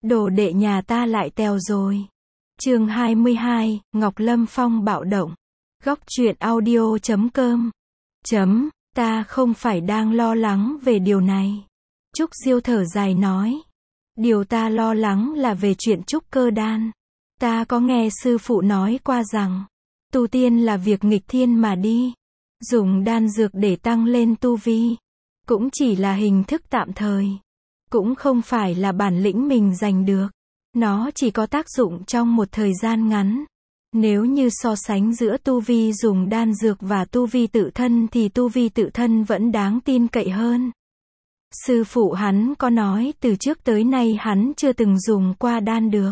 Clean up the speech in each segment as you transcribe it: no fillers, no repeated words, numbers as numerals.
Đồ đệ nhà ta lại tèo rồi. Chương 22, Ngọc Lâm Phong bạo động. Góc truyện audio.com. Ta không phải đang lo lắng về điều này. Trúc Diêu thở dài nói. Điều ta lo lắng là về chuyện trúc cơ đan. Ta có nghe sư phụ nói qua rằng, tu tiên là việc nghịch thiên mà đi. Dùng đan dược để tăng lên tu vi, cũng chỉ là hình thức tạm thời. Cũng không phải là bản lĩnh mình giành được. Nó chỉ có tác dụng trong một thời gian ngắn. Nếu như so sánh giữa tu vi dùng đan dược và tu vi tự thân thì tu vi tự thân vẫn đáng tin cậy hơn. Sư phụ hắn có nói từ trước tới nay hắn chưa từng dùng qua đan được.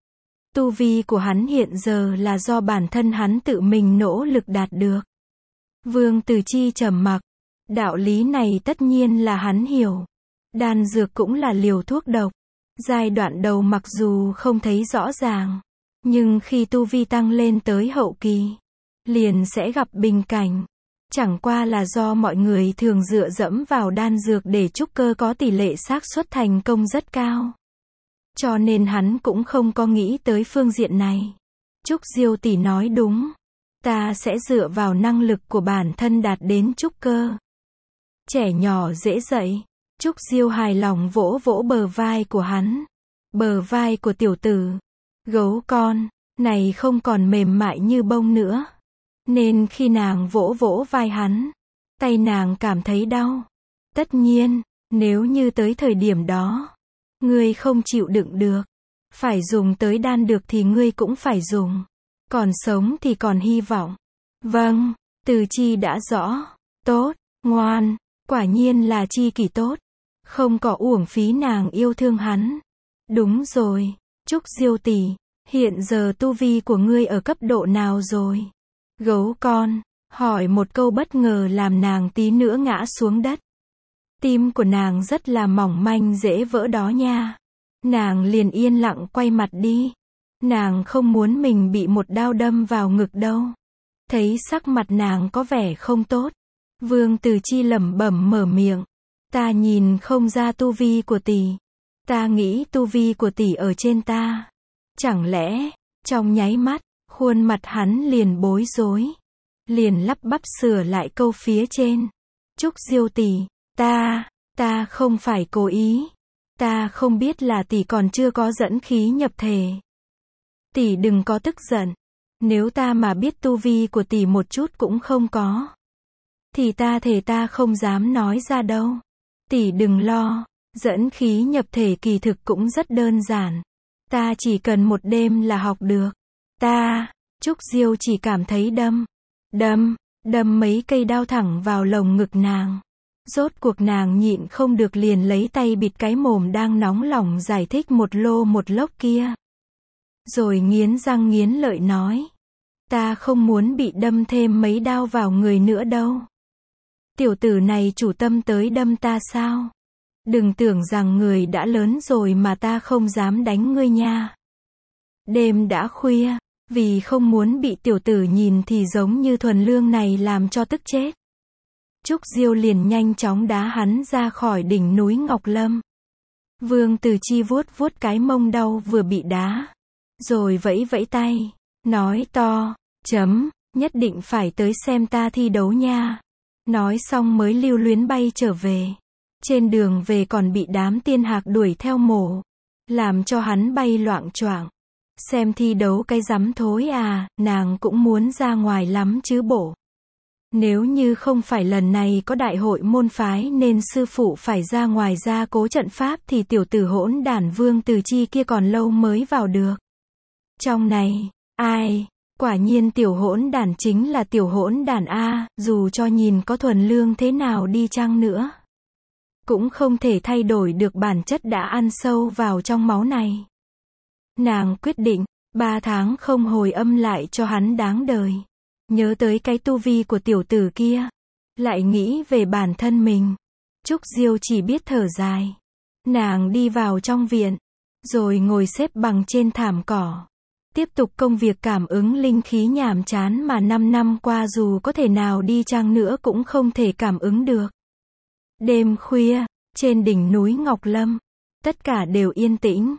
Tu vi của hắn hiện giờ là do bản thân hắn tự mình nỗ lực đạt được. Vương Từ Chi trầm mặc. Đạo lý này tất nhiên là hắn hiểu. Đan dược cũng là liều thuốc độc. Giai đoạn đầu mặc dù không thấy rõ ràng, nhưng khi tu vi tăng lên tới hậu kỳ, liền sẽ gặp bình cảnh. Chẳng qua là do mọi người thường dựa dẫm vào đan dược để trúc cơ có tỷ lệ xác suất thành công rất cao. Cho nên hắn cũng không có nghĩ tới phương diện này. Trúc Diêu tỷ nói đúng. Ta sẽ dựa vào năng lực của bản thân đạt đến trúc cơ. Trẻ nhỏ dễ dạy. Trúc Diêu hài lòng vỗ vỗ bờ vai của hắn. Bờ vai của tiểu tử, gấu con, này không còn mềm mại như bông nữa. Nên khi nàng vỗ vỗ vai hắn, tay nàng cảm thấy đau. Tất nhiên, nếu như tới thời điểm đó, ngươi không chịu đựng được, phải dùng tới đan được thì ngươi cũng phải dùng. Còn sống thì còn hy vọng. Vâng, Từ Chi đã rõ. Tốt, ngoan, quả nhiên là chi kỷ tốt. Không có uổng phí nàng yêu thương hắn. Đúng rồi, Trúc Diêu tỷ, hiện giờ tu vi của ngươi ở cấp độ nào rồi? Gấu con, hỏi một câu bất ngờ làm nàng tí nữa ngã xuống đất. Tim của nàng rất là mỏng manh dễ vỡ đó nha. Nàng liền yên lặng quay mặt đi. Nàng không muốn mình bị một đao đâm vào ngực đâu. Thấy sắc mặt nàng có vẻ không tốt, Vương Từ Chi lẩm bẩm mở miệng. Ta nhìn không ra tu vi của tỷ. Ta nghĩ tu vi của tỷ ở trên ta. Chẳng lẽ, trong nháy mắt, khuôn mặt hắn liền bối rối. Liền lắp bắp sửa lại câu phía trên. Trúc Diêu tỷ, ta không phải cố ý. Ta không biết là tỷ còn chưa có dẫn khí nhập thể. Tỷ đừng có tức giận. Nếu ta mà biết tu vi của tỷ một chút cũng không có, thì ta thề ta không dám nói ra đâu. Tỷ đừng lo, dẫn khí nhập thể kỳ thực cũng rất đơn giản. Ta chỉ cần một đêm là học được. Trúc Diêu chỉ cảm thấy đâm mấy cây đao thẳng vào lồng ngực nàng. Rốt cuộc nàng nhịn không được liền lấy tay bịt cái mồm đang nóng lòng giải thích một lô một lốc kia. Rồi nghiến răng nghiến lợi nói. Ta không muốn bị đâm thêm mấy đao vào người nữa đâu. Tiểu tử này chủ tâm tới đâm ta sao? Đừng tưởng rằng người đã lớn rồi mà ta không dám đánh ngươi nha. Đêm đã khuya, vì không muốn bị tiểu tử nhìn thì giống như thuần lương này làm cho tức chết. Trúc Diêu liền nhanh chóng đá hắn ra khỏi đỉnh núi Ngọc Lâm. Vương Từ Chi vuốt vuốt cái mông đau vừa bị đá. Rồi vẫy vẫy tay, nói to, nhất định phải tới xem ta thi đấu nha. Nói xong mới lưu luyến bay trở về. Trên đường về còn bị đám tiên hạc đuổi theo mổ, làm cho hắn bay loạng choạng. Xem thi đấu cái rắm thối à, nàng cũng muốn ra ngoài lắm chứ bộ. Nếu như không phải lần này có đại hội môn phái nên sư phụ phải ra ngoài gia cố trận pháp thì tiểu tử hỗn đản Vương Từ Chi kia còn lâu mới vào được. Trong này, ai? Quả nhiên tiểu hỗn đản chính là tiểu hỗn đản a, dù cho nhìn có thuần lương thế nào đi chăng nữa, cũng không thể thay đổi được bản chất đã ăn sâu vào trong máu này. Nàng quyết định, 3 tháng không hồi âm lại cho hắn đáng đời. Nhớ tới cái tu vi của tiểu tử kia, lại nghĩ về bản thân mình. Trúc Diêu chỉ biết thở dài. Nàng đi vào trong viện, rồi ngồi xếp bằng trên thảm cỏ. Tiếp tục công việc cảm ứng linh khí nhàm chán mà 5 năm qua dù có thể nào đi chăng nữa cũng không thể cảm ứng được. Đêm khuya, trên đỉnh núi Ngọc Lâm, tất cả đều yên tĩnh.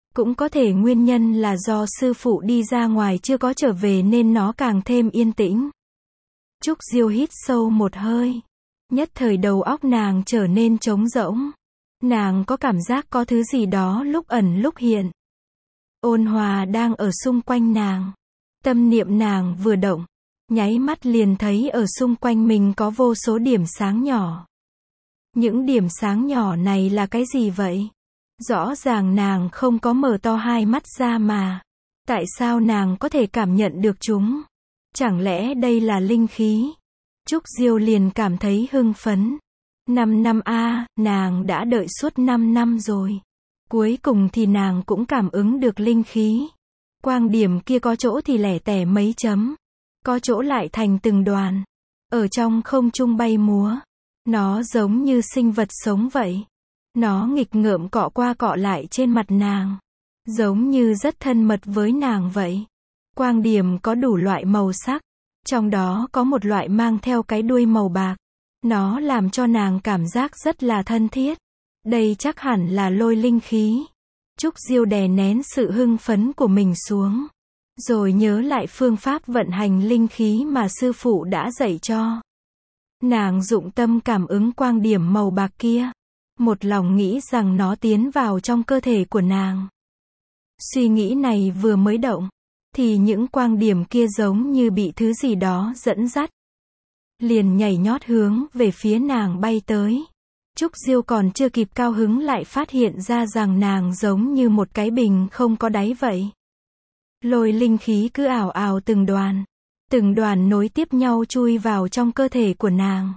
Cũng có thể nguyên nhân là do sư phụ đi ra ngoài chưa có trở về nên nó càng thêm yên tĩnh. Trúc Diêu hít sâu một hơi. Nhất thời đầu óc nàng trở nên trống rỗng. Nàng có cảm giác có thứ gì đó lúc ẩn lúc hiện. Ôn hòa đang ở xung quanh nàng. Tâm niệm nàng vừa động, nháy mắt liền thấy ở xung quanh mình có vô số điểm sáng nhỏ. Những điểm sáng nhỏ này là cái gì vậy? Rõ ràng nàng không có mở to hai mắt ra mà. Tại sao nàng có thể cảm nhận được chúng? Chẳng lẽ đây là linh khí? Trúc Diêu liền cảm thấy hưng phấn. 5 năm nàng đã đợi suốt 5 năm rồi. Cuối cùng thì nàng cũng cảm ứng được linh khí. Quang điểm kia có chỗ thì lẻ tẻ mấy chấm. Có chỗ lại thành từng đoàn. Ở trong không trung bay múa. Nó giống như sinh vật sống vậy. Nó nghịch ngợm cọ qua cọ lại trên mặt nàng. Giống như rất thân mật với nàng vậy. Quang điểm có đủ loại màu sắc. Trong đó có một loại mang theo cái đuôi màu bạc. Nó làm cho nàng cảm giác rất là thân thiết. Đây chắc hẳn là lôi linh khí. Trúc Diêu đè nén sự hưng phấn của mình xuống. Rồi nhớ lại phương pháp vận hành linh khí mà sư phụ đã dạy cho. Nàng dụng tâm cảm ứng quang điểm màu bạc kia. Một lòng nghĩ rằng nó tiến vào trong cơ thể của nàng. Suy nghĩ này vừa mới động, thì những quang điểm kia giống như bị thứ gì đó dẫn dắt. Liền nhảy nhót hướng về phía nàng bay tới. Trúc Diêu còn chưa kịp cao hứng lại phát hiện ra rằng nàng giống như một cái bình không có đáy vậy. Lôi linh khí cứ ào ào từng đoàn nối tiếp nhau chui vào trong cơ thể của nàng.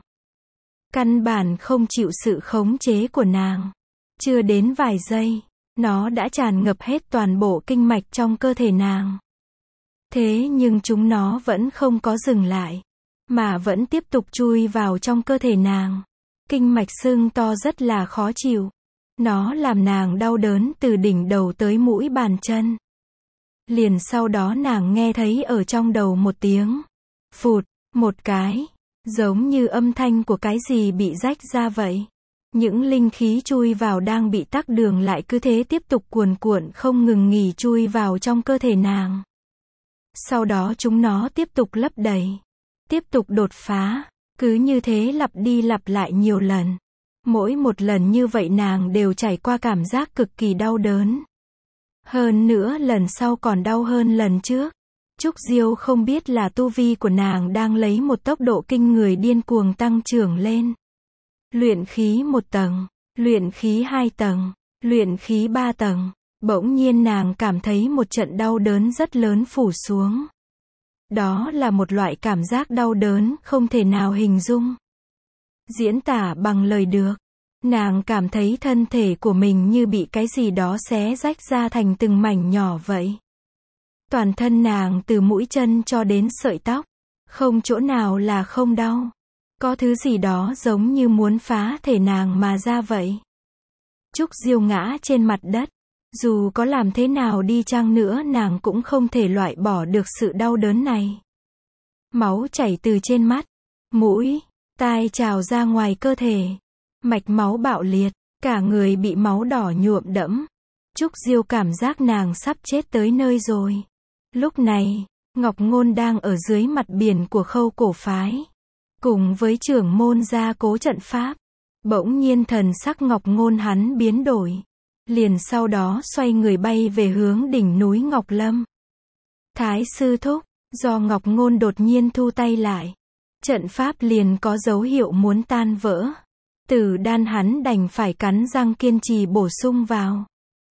Căn bản không chịu sự khống chế của nàng. Chưa đến vài giây, nó đã tràn ngập hết toàn bộ kinh mạch trong cơ thể nàng. Thế nhưng chúng nó vẫn không có dừng lại, mà vẫn tiếp tục chui vào trong cơ thể nàng. Kinh mạch sưng to rất là khó chịu. Nó làm nàng đau đớn từ đỉnh đầu tới mũi bàn chân. Liền sau đó nàng nghe thấy ở trong đầu một tiếng phụt, một cái, giống như âm thanh của cái gì bị rách ra vậy. Những linh khí chui vào đang bị tắc đường lại cứ thế tiếp tục cuồn cuộn không ngừng nghỉ chui vào trong cơ thể nàng. Sau đó chúng nó tiếp tục lấp đầy, tiếp tục đột phá, cứ như thế lặp đi lặp lại nhiều lần. Mỗi một lần như vậy nàng đều trải qua cảm giác cực kỳ đau đớn. Hơn nữa lần sau còn đau hơn lần trước. Trúc Diêu không biết là tu vi của nàng đang lấy một tốc độ kinh người điên cuồng tăng trưởng lên. Luyện khí 1 tầng, luyện khí 2 tầng, luyện khí 3 tầng. Bỗng nhiên nàng cảm thấy một trận đau đớn rất lớn phủ xuống. Đó là một loại cảm giác đau đớn không thể nào hình dung, diễn tả bằng lời được. Nàng cảm thấy thân thể của mình như bị cái gì đó xé rách ra thành từng mảnh nhỏ vậy. Toàn thân nàng từ mũi chân cho đến sợi tóc, không chỗ nào là không đau. Có thứ gì đó giống như muốn phá thể nàng mà ra vậy. Trúc Diêu ngã trên mặt đất. Dù có làm thế nào đi chăng nữa nàng cũng không thể loại bỏ được sự đau đớn này. Máu chảy từ trên mắt, mũi, tai trào ra ngoài cơ thể. Mạch máu bạo liệt, cả người bị máu đỏ nhuộm đẫm. Trúc Diêu cảm giác nàng sắp chết tới nơi rồi. Lúc này, Ngọc Ngôn đang ở dưới mặt biển của Khâu Cổ phái. Cùng với trưởng môn gia cố trận pháp. Bỗng nhiên thần sắc Ngọc Ngôn hắn biến đổi. Liền sau đó xoay người bay về hướng đỉnh núi Ngọc Lâm. Thái sư thúc, do Ngọc Ngôn đột nhiên thu tay lại. Trận pháp liền có dấu hiệu muốn tan vỡ. Tử Đan hắn đành phải cắn răng kiên trì bổ sung vào.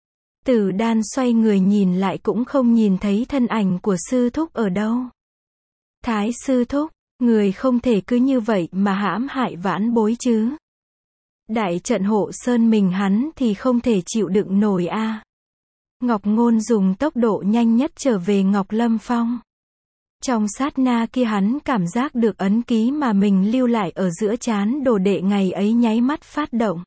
Tử Đan xoay người nhìn lại cũng không nhìn thấy thân ảnh của sư thúc ở đâu. Thái sư thúc, người không thể cứ như vậy mà hãm hại vãn bối chứ. Đại trận hộ sơn mình hắn thì không thể chịu đựng nổi a. Ngọc Ngôn dùng tốc độ nhanh nhất trở về Ngọc Lâm Phong. Trong sát na kia hắn cảm giác được ấn ký mà mình lưu lại ở giữa trán đồ đệ ngày ấy nháy mắt phát động.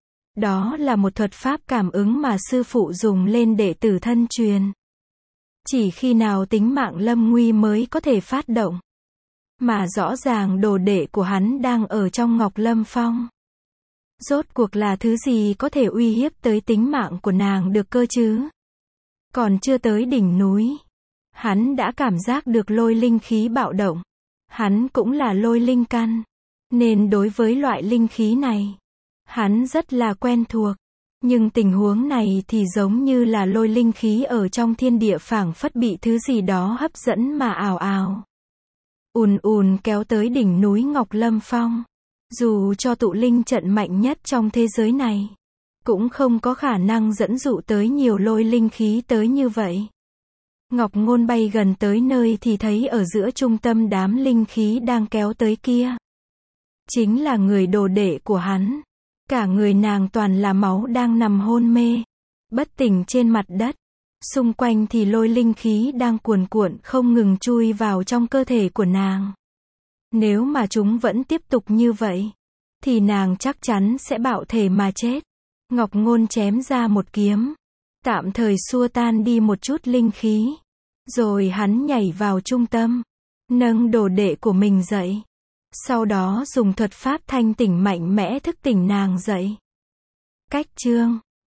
Đó là một thuật pháp cảm ứng mà sư phụ dùng lên đệ tử thân truyền. Chỉ khi nào tính mạng lâm nguy mới có thể phát động. Mà rõ ràng đồ đệ của hắn đang ở trong Ngọc Lâm Phong. Rốt cuộc là thứ gì có thể uy hiếp tới tính mạng của nàng được cơ chứ? Còn chưa tới đỉnh núi, hắn đã cảm giác được lôi linh khí bạo động. Hắn cũng là lôi linh căn, nên đối với loại linh khí này, hắn rất là quen thuộc. Nhưng tình huống này thì giống như là lôi linh khí ở trong thiên địa phảng phất bị thứ gì đó hấp dẫn mà ào ào. Ùn ùn kéo tới đỉnh núi Ngọc Lâm Phong. Dù cho tụ linh trận mạnh nhất trong thế giới này, cũng không có khả năng dẫn dụ tới nhiều lôi linh khí tới như vậy. Ngọc Ngôn bay gần tới nơi thì thấy ở giữa trung tâm đám linh khí đang kéo tới kia. Chính là người đồ đệ của hắn. Cả người nàng toàn là máu đang nằm hôn mê, bất tỉnh trên mặt đất. Xung quanh thì lôi linh khí đang cuồn cuộn không ngừng chui vào trong cơ thể của nàng. Nếu mà chúng vẫn tiếp tục như vậy, thì nàng chắc chắn sẽ bạo thể mà chết. Ngọc Ngôn chém ra một kiếm, tạm thời xua tan đi một chút linh khí. Rồi hắn nhảy vào trung tâm, nâng đồ đệ của mình dậy. Sau đó dùng thuật pháp thanh tỉnh mạnh mẽ thức tỉnh nàng dậy. Cách chương